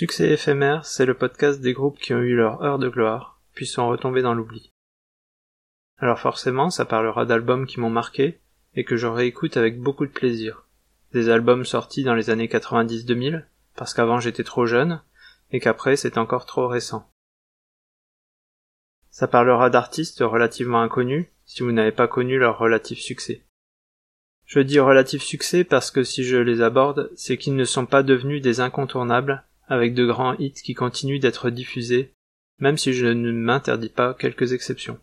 Succès éphémère, c'est le podcast des groupes qui ont eu leur heure de gloire, puis sont retombés dans l'oubli. Alors forcément, ça parlera d'albums qui m'ont marqué, et que je réécoute avec beaucoup de plaisir. Des albums sortis dans les années 90-2000, parce qu'avant j'étais trop jeune, et qu'après c'est encore trop récent. Ça parlera d'artistes relativement inconnus, si vous n'avez pas connu leur relatif succès. Je dis relatif succès parce que si je les aborde, c'est qu'ils ne sont pas devenus des incontournables, avec de grands hits qui continuent d'être diffusés, même si je ne m'interdis pas quelques exceptions.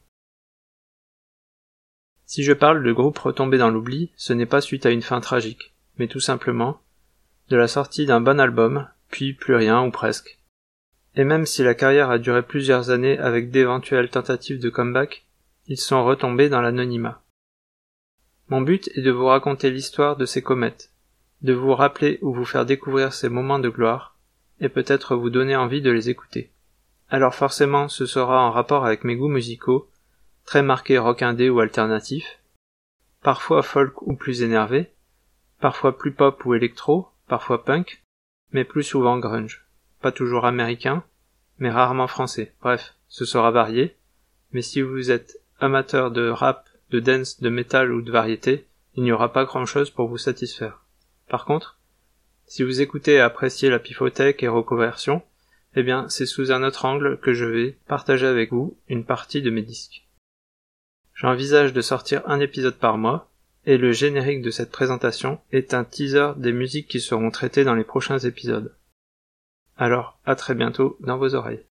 Si je parle de groupes retombés dans l'oubli, ce n'est pas suite à une fin tragique, mais tout simplement de la sortie d'un bon album, puis plus rien ou presque. Et même si la carrière a duré plusieurs années avec d'éventuelles tentatives de comeback, ils sont retombés dans l'anonymat. Mon but est de vous raconter l'histoire de ces comètes, de vous rappeler ou vous faire découvrir ces moments de gloire, et peut-être vous donner envie de les écouter. Alors forcément, ce sera en rapport avec mes goûts musicaux, très marqués rock indé ou alternatif, parfois folk ou plus énervé, parfois plus pop ou électro, parfois punk, mais plus souvent grunge. Pas toujours américain, mais rarement français. Bref, ce sera varié, mais si vous êtes amateur de rap, de dance, de métal ou de variété, il n'y aura pas grand-chose pour vous satisfaire. Par contre, si vous écoutez et appréciez la pifothèque et reconversion, eh bien c'est sous un autre angle que je vais partager avec vous une partie de mes disques. J'envisage de sortir un épisode par mois, et le générique de cette présentation est un teaser des musiques qui seront traitées dans les prochains épisodes. Alors, à très bientôt dans vos oreilles.